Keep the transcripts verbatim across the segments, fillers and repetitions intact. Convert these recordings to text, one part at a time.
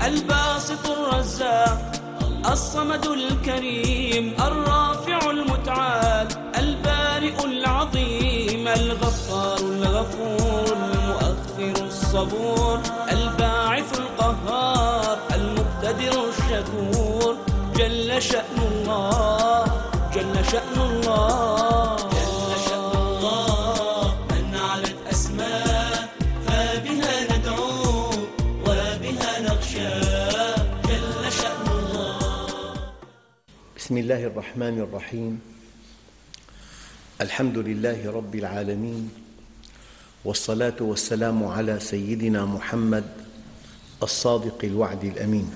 الباسط الرزاق الصمد الكريم الرافع المتعال البارئ العظيم الغفار الغفور المؤخر الصبور الباعث القهار المقتدر الشكور جل شأن الله جل شأن الله جل شأن الله من علت أسماء فبها ندعو وبها نخشى جل شأن الله. بسم الله الرحمن الرحيم. الحمد لله رب العالمين، والصلاة والسلام على سيدنا محمد الصادق الوعد الأمين.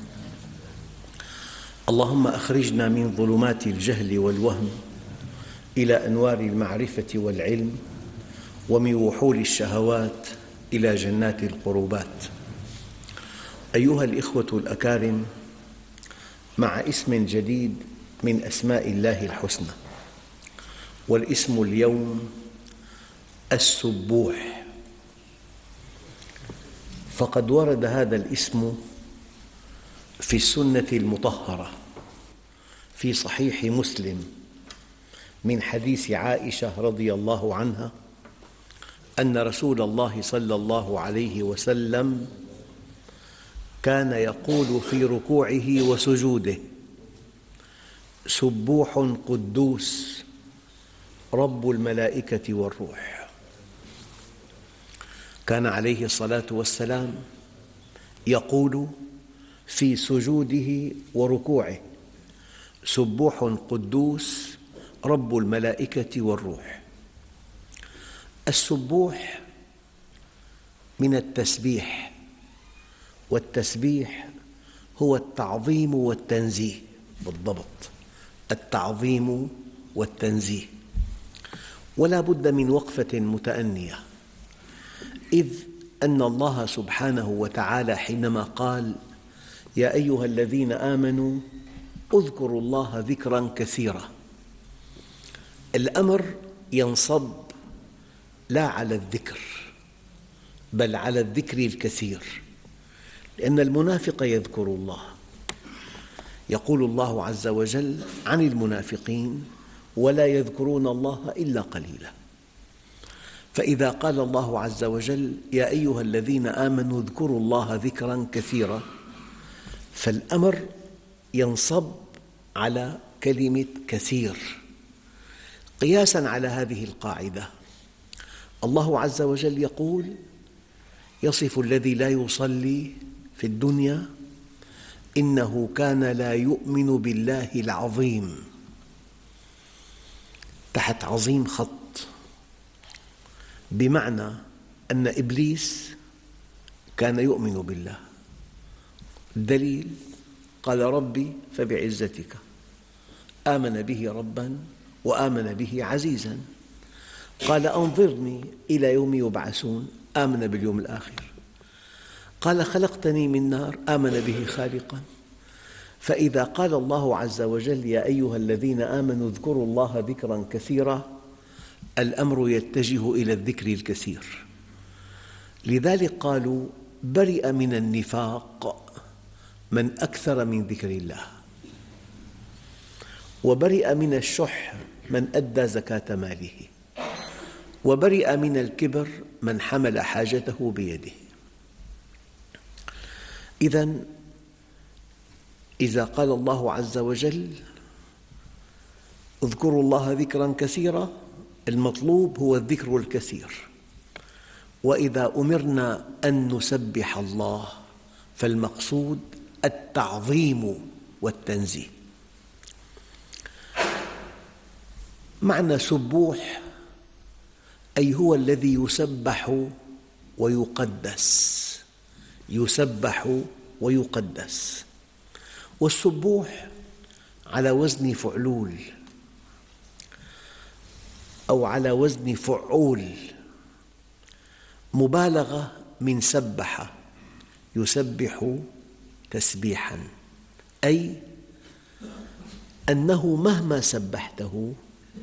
اللهم أخرجنا من ظلمات الجهل والوهم إلى أنوار المعرفة والعلم، ومن وحول الشهوات إلى جنات القربات. أيها الإخوة الأكارم، مع اسم جديد من أسماء الله الحسنى، والاسم اليوم السبوح. فقد ورد هذا الاسم في السنة المطهرة في صحيح مسلم من حديث عائشة رضي الله عنها أن رسول الله صلى الله عليه وسلم كان يقول في ركوعه وسجوده: سبوح قدوس رب الملائكة والروح. كان عليه الصلاة والسلام يقول في سجوده وركوعه: سبوح قدوس رب الملائكة والروح. السبوح من التسبيح، والتسبيح هو التعظيم والتنزيه، بالضبط التعظيم والتنزيه. ولا بد من وقفة متأنية، إذ أن الله سبحانه وتعالى حينما قال: يا أيها الذين آمنوا اذكروا الله ذكرا كثيرا، الأمر ينصب لا على الذكر بل على الذكر الكثير، لأن المنافق يذكر الله. يقول الله عز وجل عن المنافقين: ولا يذكرون الله إلا قليلا. فإذا قال الله عز وجل: يا أيها الذين آمنوا اذكروا الله ذكرا كثيرا، فالأمر ينصب على كلمة كثير. قياساً على هذه القاعدة، الله عز وجل يقول: يصف الذي لا يصلي في الدنيا إنه كان لا يؤمن بالله العظيم، تحت عظيم خط، بمعنى أن إبليس كان يؤمن بالله. الدليل: قال ربي فبعزتك، آمن به رباً وآمن به عزيزاً. قال أنظرني إلى يوم يبعثون، آمن باليوم الآخر. قال خلقتني من نار، آمن به خالقاً. فإذا قال الله عز وجل: يا أيها الذين آمنوا اذكروا الله ذكراً كثيراً، الأمر يتجه إلى الذكر الكثير. لذلك قالوا: برئ من النفاق من أكثر من ذكر الله، وبرئ من الشح من أدى زكاة ماله، وبرئ من الكبر من حمل حاجته بيده. إذن إذا قال الله عز وجل: اذكروا الله ذكرا كثيرا، المطلوب هو الذكر الكثير. وإذا أمرنا أن نسبح الله فالمقصود التعظيم والتنزيه. معنى سبوح أي هو الذي يسبح ويقدس، يسبح ويقدس. والسبوح على وزن فعلول أو على وزن فعول، مبالغة من سبح، يسبح تسبيحاً، أي أنه مهما سبحته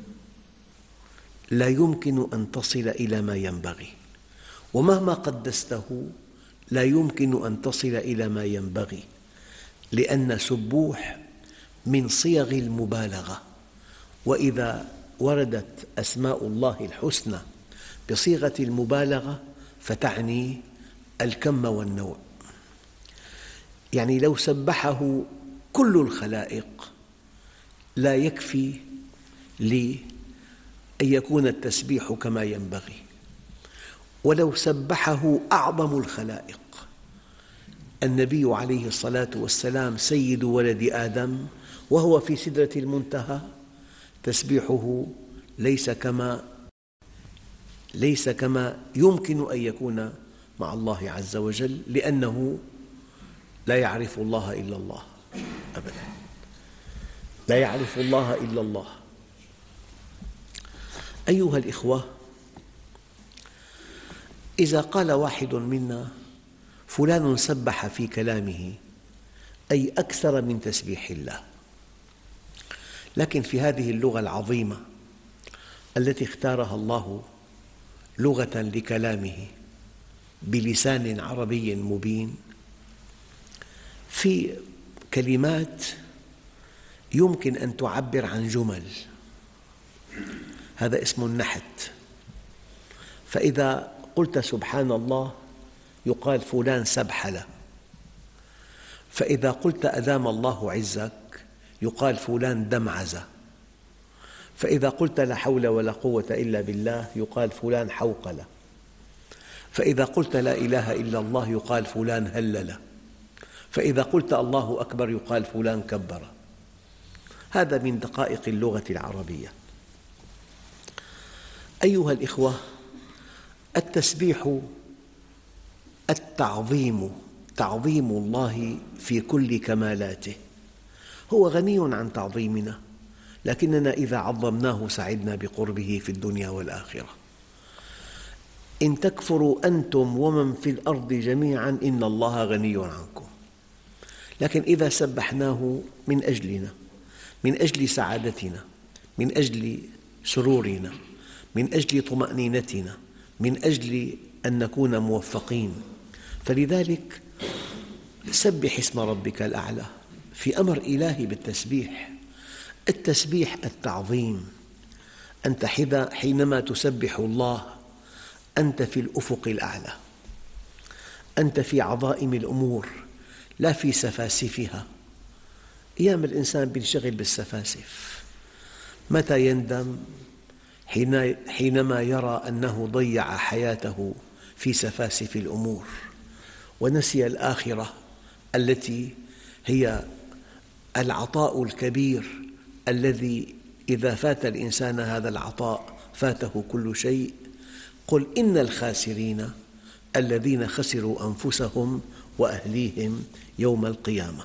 لا يمكن أن تصل إلى ما ينبغي، ومهما قدسته لا يمكن أن تصل إلى ما ينبغي. لأن سبوح من صيغ المبالغة، وإذا وردت أسماء الله الحسنى بصيغة المبالغة فتعني الكم والنوع. يعني لو سبحه كل الخلائق لا يكفي لأن يكون التسبيح كما ينبغي، ولو سبحه أعظم الخلائق، النبي عليه الصلاة والسلام سيد ولد آدم وهو في سدرة المنتهى، تسبيحه ليس كما ليس كما يمكن أن يكون مع الله عز وجل، لأنه لا يعرف الله إلا الله أبداً، لا يعرف الله إلا الله. أيها الإخوة، إذا قال واحد منا فلان سبح في كلامه، أي أكثر من تسبيح الله، لكن في هذه اللغة العظيمة التي اختارها الله لغة لكلامه بلسان عربي مبين، في كلمات يمكن أن تعبر عن جمل، هذا اسمه النحت. فإذا قلت سبحان الله يقال فلان سبحله، فإذا قلت أدام الله عزك يقال فلان دمعز، فإذا قلت لا حول ولا قوة إلا بالله يقال فلان حوقل، فإذا قلت لا إله إلا الله يقال فلان هلل، فإذا قلت الله أكبر يقال فلان كبر. هذا من دقائق اللغة العربية. أيها الإخوة، التسبيح التعظيم، تعظيم الله في كل كمالاته، هو غني عن تعظيمنا، لكننا إذا عظمناه سعدنا بقربه في الدنيا والآخرة. إن تكفروا أنتم ومن في الأرض جميعاً إن الله غني عنكم. لكن إذا سبحناه من أجلنا، من أجل سعادتنا، من أجل سرورنا، من أجل طمأنينتنا، من أجل أن نكون موفقين، فلذلك سبح اسم ربك الأعلى، في أمر إلهي بالتسبيح. التسبيح التعظيم، أنت حينما تسبح الله أنت في الأفق الأعلى، أنت في عظائم الأمور لا في سفاسفها. أيام الإنسان ينشغل بالسفاسف، متى يندم؟ حينما يرى أنه ضيع حياته في سفاسف الأمور ونسي الآخرة التي هي العطاء الكبير الذي إذا فات الإنسان هذا العطاء فاته كل شيء. قل إن الخاسرين الذين خسروا أنفسهم وأهليهم يوم القيامة.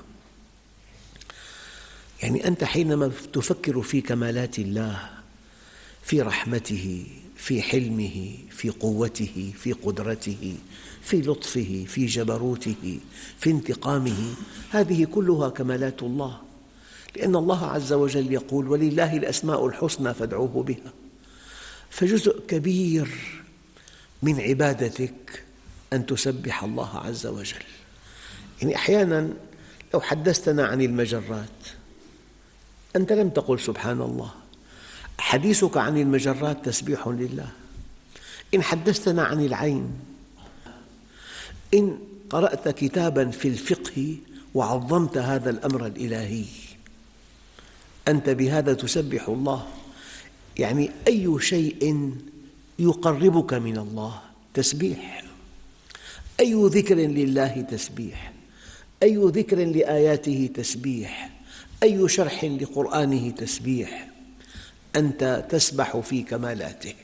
يعني أنت حينما تفكر في كمالات الله، في رحمته، في حلمه، في قوته، في قدرته، في لطفه، في جبروته، في انتقامه، هذه كلها كمالات الله، لأن الله عز وجل يقول ولله الأسماء الحسنى فادعوه بها. فجزء كبير من عبادتك أن تسبح الله عز وجل. يعني أحياناً لو حدثتنا عن المجرات أنت لم تقل سبحان الله، حديثك عن المجرات تسبيح لله. إن حدثتنا عن العين، إن قرأت كتاباً في الفقه وعظمت هذا الأمر الإلهي أنت بهذا تسبح الله. يعني أي شيء يقربك من الله تسبيح، أي ذكر لله تسبيح، أي ذكر لآياته تسبيح، أي شرح لقرآنه تسبيح. أنت تسبح في كمالاته.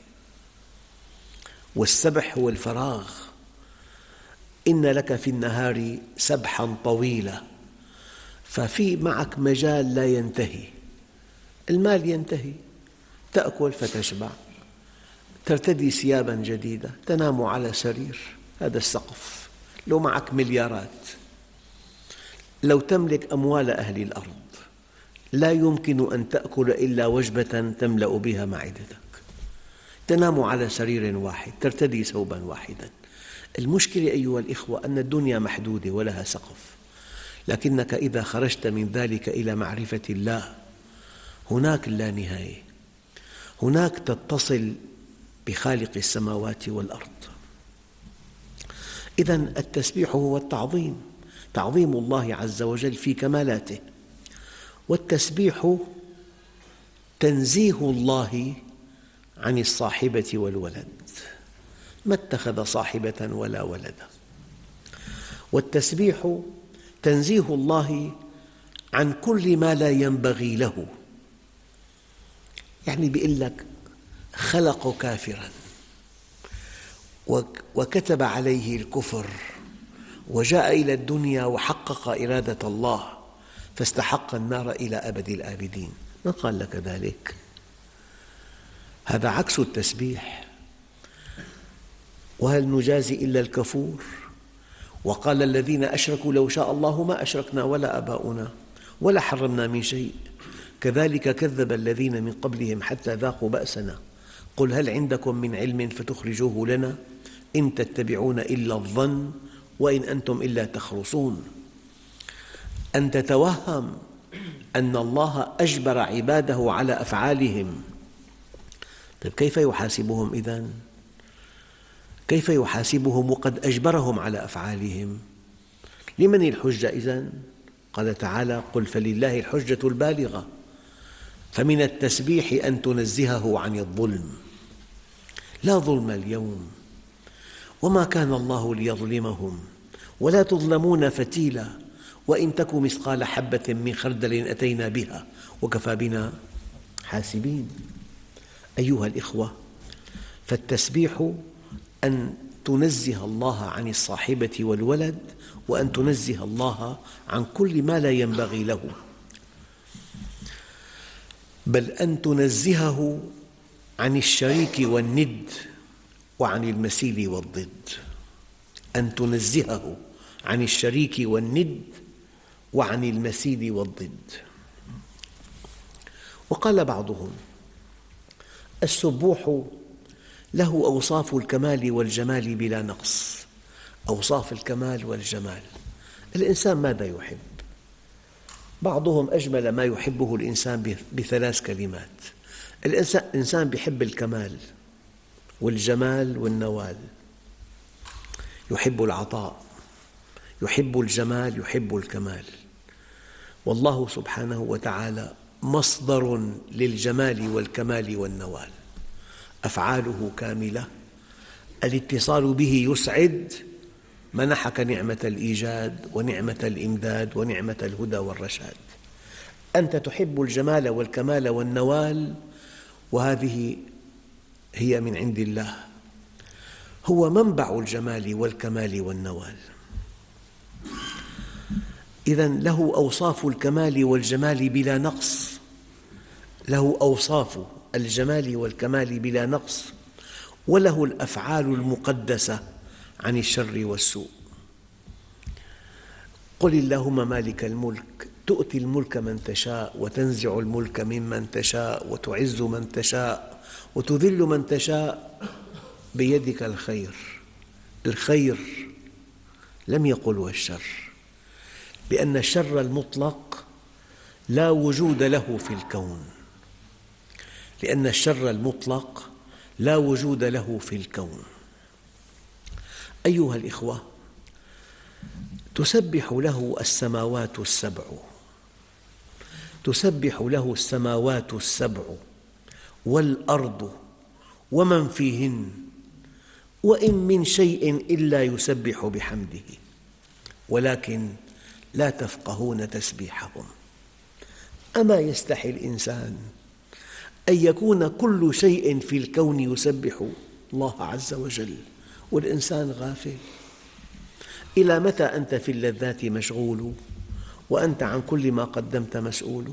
والسبح هو الفراغ. إن لك في النهار سبحاً طويلا، ففي معك مجال لا ينتهي. المال ينتهي، تأكل فتشبع، ترتدي ثياباً جديدة، تنام على سرير، هذا السقف. لو معك مليارات، لو تملك أموال أهل الأرض، لا يمكن أن تأكل إلا وجبة تملأ بها معدتك، تنام على سرير واحد، ترتدي ثوباً واحداً. المشكلة أيها الإخوة أن الدنيا محدودة ولها سقف، لكنك إذا خرجت من ذلك إلى معرفة الله هناك لا نهاية، هناك تتصل بخالق السماوات والأرض. إذن التسبيح هو التعظيم، تعظيم الله عز وجل في كمالاته، والتسبيح تنزيه الله عن الصاحبة والولد، ما اتخذ صاحبة ولا ولدا. والتسبيح تنزيه الله عن كل ما لا ينبغي له، يعني بيقول لك خلق كافراً وكتب عليه الكفر وجاء إلى الدنيا وحقق إرادة الله فاستحق النار إلى أبد الآبدين، من قال لك ذلك؟ هذا عكس التسبيح. وهل نجازي إلا الكفور؟ وقال الذين أشركوا لو شاء الله ما أشركنا ولا آباؤنا ولا حرمنا من شيء كذلك كذب الذين من قبلهم حتى ذاقوا بأسنا قل هل عندكم من علم فتخرجوه لنا إن تتبعون إلا الظن وإن أنتم إلا تخرصون. أن تتوهم أن الله أجبر عباده على أفعالهم. طيب كيف يحاسبهم إذن؟ كيف يحاسبهم وقد أجبرهم على أفعالهم؟ لمن الحجة إذن؟ قال تعالى قل فلله الحجة البالغة. فمن التسبيح أن تنزهه عن الظلم، لا ظلم اليوم وما كان الله ليظلمهم ولا تظلمون فتيلا وإن تك مثقال حبة من خردل أتينا بها وكفى بنا حاسبين. أيها الإخوة، فالتسبيح أن تنزه الله عن الصاحبة والولد وأن تنزه الله عن كل ما لا ينبغي له، بل أن تنزهه عن الشريك والند وعن المثيل والضد. أن تنزهه عن الشريك والند وعن المثيل والضد. وقال بعضهم السبوح له أوصاف الكمال والجمال بلا نقص. أوصاف الكمال والجمال. الإنسان ماذا يحب؟ بعضهم أجمل ما يحبه الإنسان بثلاث كلمات. الإنسان يحب الكمال والجمال والنوال، يحب العطاء، يحب الجمال، يحب الكمال. والله سبحانه وتعالى مصدر للجمال والكمال والنوال، أفعاله كاملة، الاتصال به يسعد، منحك نعمة الإيجاد ونعمة الإمداد ونعمة الهدى والرشاد. أنت تحب الجمال والكمال والنوال، وهذه هي من عند الله، هو منبع الجمال والكمال والنوال. إذن له أوصاف الكمال والجمال بلا نقص، له أوصاف الجمال والكمال بلا نقص، وله الأفعال المقدسة عن الشر والسوء. قل اللهم مالك الملك تؤتي الملك من تشاء وتنزع الملك ممن تشاء وتعز من تشاء وتذل من تشاء بيدك الخير. الخير لم يقل والشر، لأن الشر المطلق لا وجود له في الكون، لأن الشر المطلق لا وجود له في الكون. أيها الإخوة، تسبح له السماوات السبع، تسبح له السماوات السبع والأرض ومن فيهن وإن من شيء إلا يسبح بحمده ولكن لا تفقهون تسبيحهم. أما يستحي الإنسان أن يكون كل شيء في الكون يسبح الله عز وجل والإنسان غافل؟ إلى متى أنت في اللذات مشغول وأنت عن كل ما قدمت مسؤول؟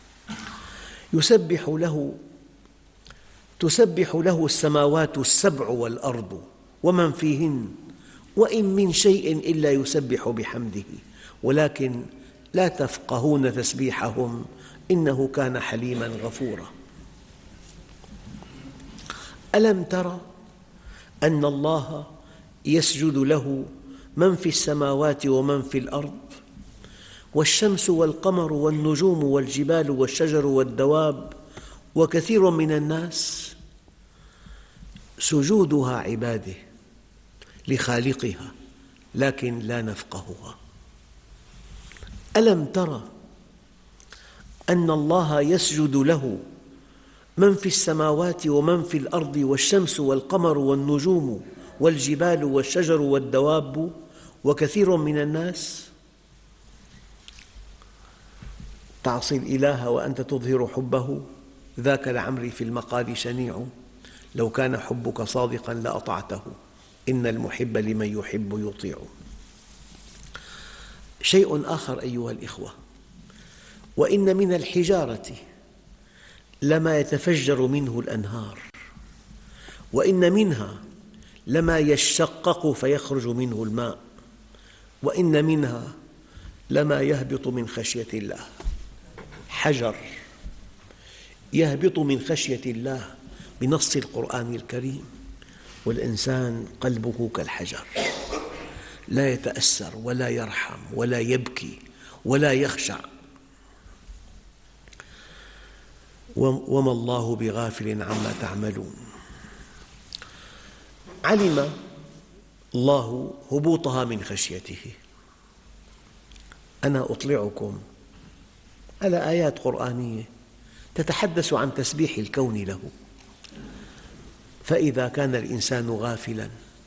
يسبح له تسبح له السماوات السبع والأرض ومن فيهن وإن من شيء إلا يسبح بحمده ولكن لا تفقهون تسبيحهم إنه كان حليما غفورا. ألم تر أن الله يسجد له من في السماوات ومن في الأرض والشمس والقمر والنجوم والجبال والشجر والدواب وكثير من الناس سجودها عبادة لخالقها لكن لا نفقهها. ألم ترى أن الله يسجد له من في السماوات ومن في الأرض والشمس والقمر والنجوم والجبال والشجر والدواب وكثير من الناس؟ تعصي الإله وأنت تظهر حبه، ذاك لعمري في المقال شنيع، لو كان حبك صادقا لأطعته، إن المحب لمن يحب يطيع. شيء آخر أيها الإخوة، وإن من الحجارة لما يتفجر منه الأنهار، وإن منها لما يشقق فيخرج منه الماء، وإن منها لما يهبط من خشية الله. حجر يهبط من خشية الله بنص القرآن الكريم، والإنسان قلبه كالحجر، لا يتأثر ولا يرحم ولا يبكي ولا يخشع. وما الله بغافل عما تعملون. علم الله هبوطها من خشيته. أنا أطلعكم على آيات قرآنية تتحدث عن تسبيح الكون له. فإذا كان الإنسان غافلاً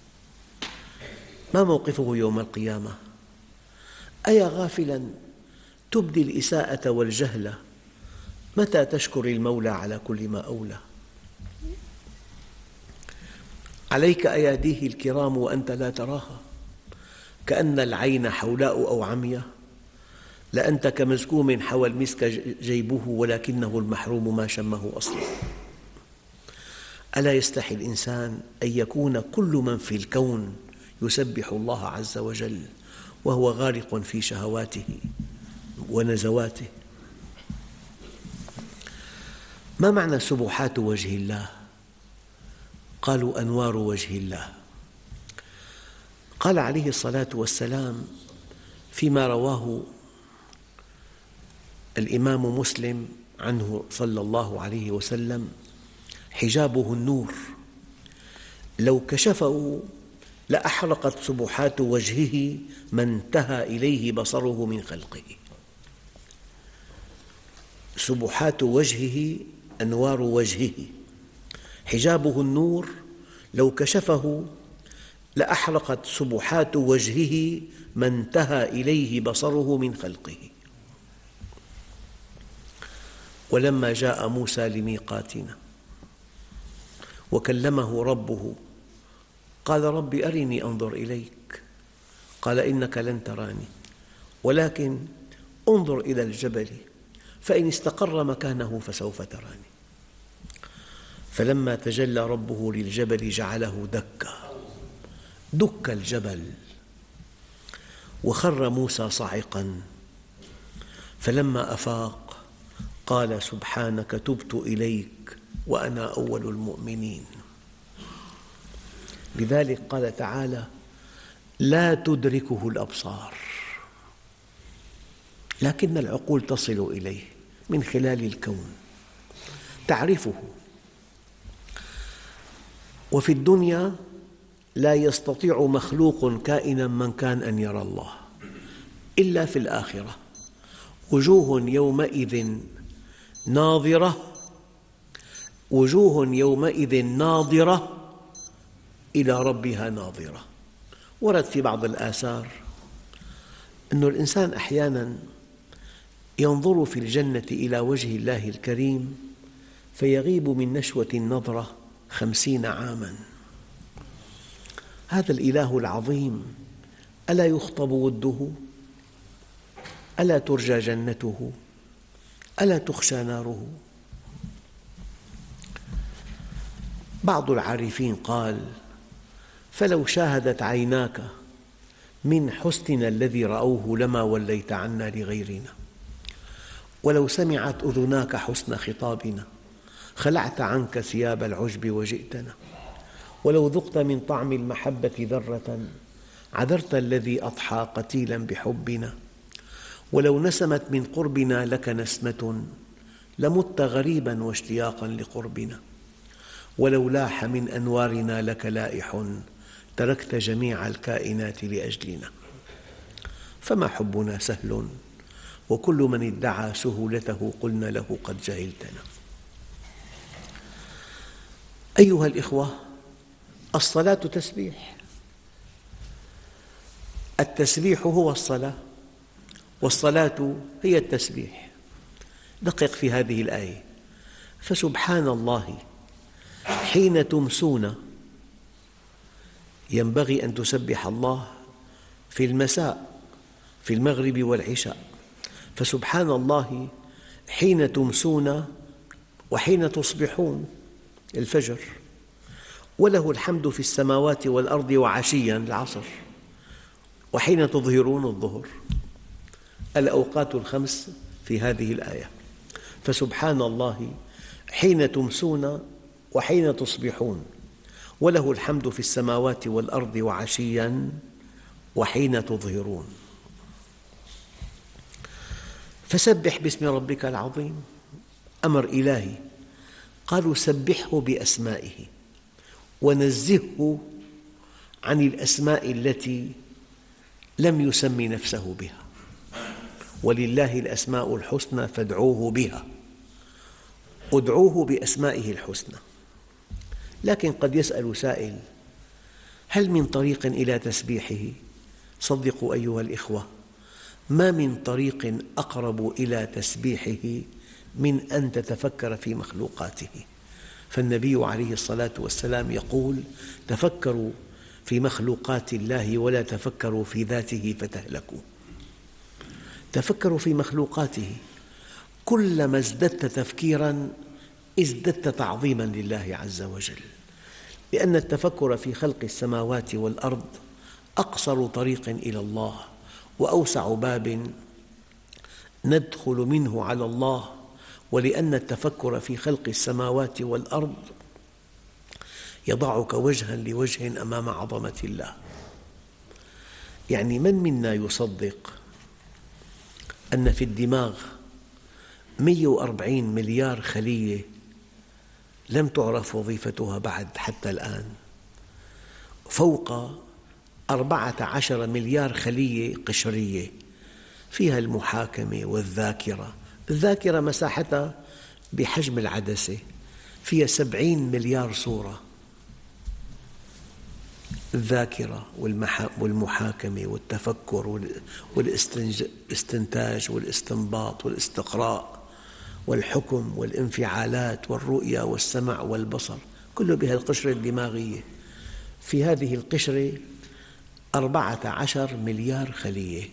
ما موقفه يوم القيامة؟ أيا غافلاً تبدي الإساءة والجهل، متى تشكر المولى على كل ما أولى؟ عليك أياديه الكرام وأنت لا تراها، كأن العين حولاء أو عمياء، لأنت كمزكوم حوى المسك جيبه ولكنه المحروم ما شمه أصلا. ألا يستحي الإنسان أن يكون كل من في الكون يسبح الله عز وجل وهو غارق في شهواته ونزواته؟ ما معنى سبحات وجه الله؟ قالوا أنوار وجه الله. قال عليه الصلاة والسلام فيما رواه الإمام مسلم عنه صلى الله عليه وسلم: حجابه النور، لو كشفه لأحرقت سبحات وجهه ما انتهى إليه بصره من خلقه. سبحات وجهه أنوار وجهه، حجابه النور، لو كشفه لأحرقت سبحات وجهه ما انتهى إليه بصره من خلقه. ولما جاء موسى لميقاتنا وكلمه ربه قال: رب أرني أنظر إليك، قال: إنك لن تراني ولكن انظر إلى الجبل فإن استقر مكانه فسوف تراني. فلما تجلى ربه للجبل جعله دكا، دك الجبل وخر موسى صاعقا. فلما أفاق قال: سبحانك تبت إليك وأنا أول المؤمنين. لذلك قال تعالى: لا تدركه الأبصار لكن العقول تصل إليه من خلال الكون، تعرفه. وفي الدنيا لا يستطيع مخلوق كائنا من كان أن يرى الله إلا في الآخرة. وجوه يومئذ ناظرة وجوه يومئذ ناظرة إلى ربها ناظرة. ورد في بعض الآثار أن الإنسان أحياناً ينظر في الجنة إلى وجه الله الكريم فيغيب من نشوة النظرة خمسين عاماً. هذا الإله العظيم ألا يخطب وده؟ ألا ترجى جنته؟ ألا تخشى ناره؟ بعض العارفين قال: فلو شاهدت عيناك من حسننا الذي رأوه لما وليت عنا لغيرنا، ولو سمعت أذناك حسن خطابنا خلعت عنك ثياب العجب وجئتنا، ولو ذقت من طعم المحبة ذرة عذرت الذي أضحى قتيلا بحبنا، ولو نسمت من قربنا لك نسمة لمت غريبا واشتياقا لقربنا، ولو لاح من أنوارنا لك لائح تركت جميع الكائنات لأجلنا. فما حبنا سهل، وكل من ادعى سهولته قلنا له قد جهلتنا. أيها الإخوة، الصلاة تسبيح، التسبيح هو الصلاة، والصلاة هي التسبيح. دقق في هذه الآية: فسبحان الله حين تمسون. ينبغي أن تسبح الله في المساء، في المغرب والعشاء. فسبحان الله حين تمسون وحين تصبحون، الفجر. وله الحمد في السماوات والأرض وعشياً، العصر. وحين تظهرون، الظهر. الأوقات الخمس في هذه الآية. فسبحان الله حين تمسون وحين تصبحون، وله الحمد في السماوات والأرض وعشياً وحين تظهرون. فسبح باسم ربك العظيم، أمر إلهي. قالوا سبحه بأسمائه ونزهه عن الأسماء التي لم يسمي نفسه بها. ولله الأسماء الحسنى فادعوه بها، ادعوه بأسمائه الحسنى. لكن قد يسأل سائل: هل من طريق إلى تسبيحه؟ صدقوا أيها الإخوة، ما من طريق أقرب إلى تسبيحه من أن تتفكر في مخلوقاته. فالنبي عليه الصلاة والسلام يقول: تفكروا في مخلوقات الله ولا تفكروا في ذاته فتهلكوا. تفكروا في مخلوقاته، كلما ازددت تفكيراً ازددت تعظيماً لله عز وجل، لأن التفكر في خلق السماوات والأرض أقصر طريق إلى الله، وأوسع باب ندخل منه على الله. ولأن التفكر في خلق السماوات والأرض يضعك وجهاً لوجه أمام عظمة الله. يعني من منا يصدق أن في الدماغ مئة وأربعين مليار خلية لم تعرف وظيفتها بعد حتى الآن، فوق أربعة عشر مليار خلية قشرية فيها المحاكمة والذاكرة. الذاكرة مساحتها بحجم العدسة، فيها سبعين مليار صورة. الذاكرة والمحاكمة والتفكر والاستنتاج والاستنباط والاستقراء والحكم والانفعالات والرؤية والسمع والبصر، كله بها القشرة الدماغية. في هذه القشرة أربعة عشر مليار خلية،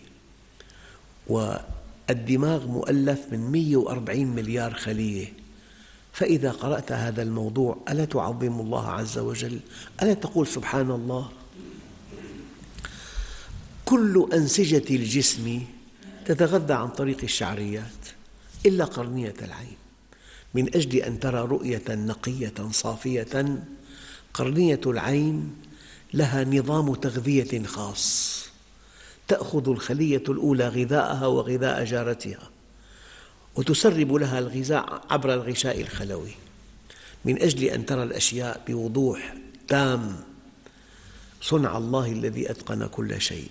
والدماغ مؤلف من مئة وأربعين مليار خلية. فإذا قرأت هذا الموضوع ألا تعظم الله عز وجل؟ ألا تقول سبحان الله؟ كل أنسجة الجسم تتغذى عن طريق الشعريات إلا قرنية العين. من أجل أن ترى رؤية نقية صافية، قرنية العين لها نظام تغذية خاص، تأخذ الخلية الأولى غذاءها وغذاء جارتها، وتسرب لها الغذاء عبر الغشاء الخلوي، من أجل أن ترى الأشياء بوضوح تام. صنع الله الذي أتقن كل شيء.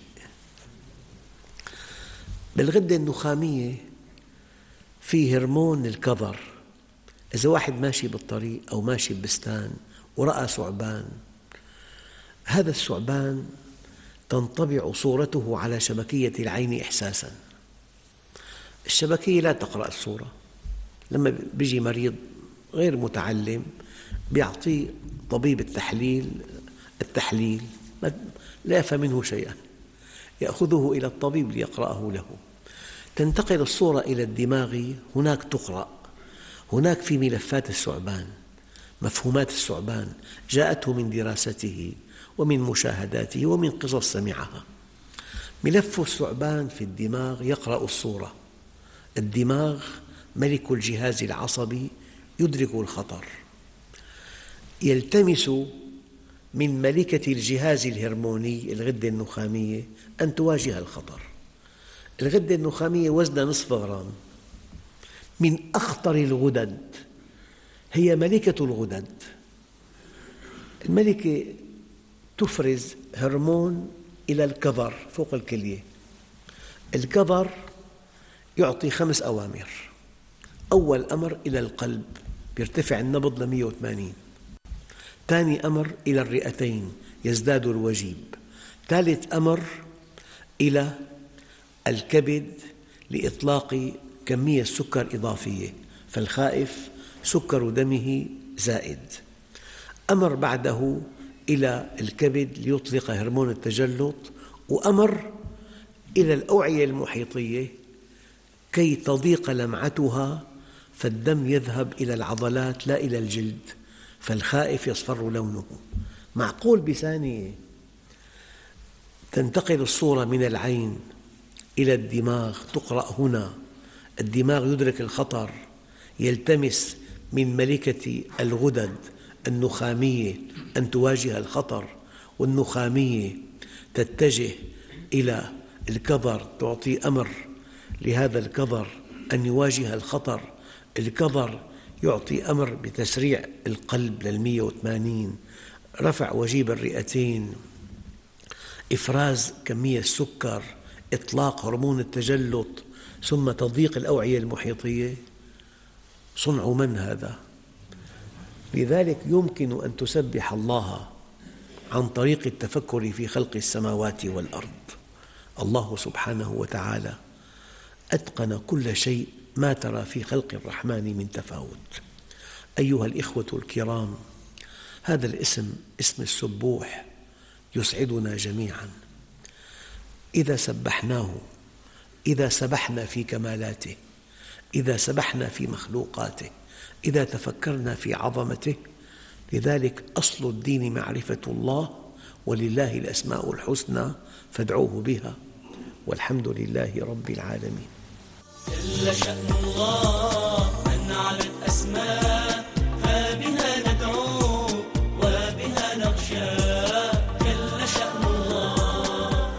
بالغدة النخامية في هرمون الكظر. إذا واحد ماشي بالطريق أو ماشي ببستان ورأى ثعبان، هذا الثعبان تنطبع صورته على شبكية العين إحساساً. الشبكية لا تقرأ الصورة. لما بيجي مريض غير متعلم بيعطيه طبيب التحليل التحليل لا يفهم منه شيئاً، يأخذه إلى الطبيب ليقرأه له. تنتقل الصورة إلى الدماغ، هناك تقرأ، هناك في ملفات الثعبان، مفهومات الثعبان جاءته من دراسته ومن مشاهداته ومن قصص سمعها. ملف الثعبان في الدماغ يقرأ الصورة. الدماغ ملك الجهاز العصبي يدرك الخطر، يلتمس من ملكة الجهاز الهرموني الغدة النخامية أن تواجه الخطر. الغدة النخامية وزنها نصف غرام، من أخطر الغدد، هي ملكة الغدد. الملكة تفرز هرمون إلى الكظر فوق الكلية. الكظر يعطي خمس أوامر. أول أمر إلى القلب، يرتفع النبض ل مئة وثمانين. ثاني أمر إلى الرئتين، يزداد الوجيب. ثالث أمر إلى الكبد لإطلاق كمية سكر إضافية، فالخائف سكر دمه زائد. أمر بعده إلى الكبد ليطلق هرمون التجلط، وأمر إلى الأوعية المحيطية كي تضيق لمعتها فالدم يذهب إلى العضلات لا إلى الجلد، فالخائف يصفر لونه. معقول بثانية تنتقل الصورة من العين إلى الدماغ، تقرأ هنا، الدماغ يدرك الخطر، يلتمس من ملكة الغدد النخامية أن تواجه الخطر، والنخامية تتجه إلى الكظر تعطي أمر لهذا الكظر أن يواجه الخطر. الكظر يعطي أمر بتسريع القلب للمئة وثمانين، رفع وجيب الرئتين، إفراز كمية السكر، إطلاق هرمون التجلط، ثم تضييق الأوعية المحيطية. صنع من هذا؟ لذلك يمكن أن تسبح الله عن طريق التفكر في خلق السماوات والأرض. الله سبحانه وتعالى أتقن كل شيء، ما ترى في خلق الرحمن من تفاوت. أيها الإخوة الكرام، هذا الاسم، اسم السبوح، يسعدنا جميعاً. إذا سبحناه، إذا سبحنا في كمالاته، إذا سبحنا في مخلوقاته، إذا تفكرنا في عظمته. لذلك أصل الدين معرفة الله، ولله الأسماء الحسنى فادعوه بها، والحمد لله رب العالمين. جل شأن الله من على الأسماء، فبها ندعو وبها نخشى. جل شأن الله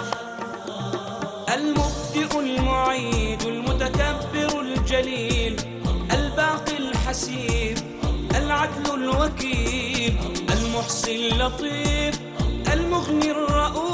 المبدئ المعيد المتكبر الجليل، الباقي الحسيب، العدل الوكيل، المحصي اللطيف، المغني الرؤوف.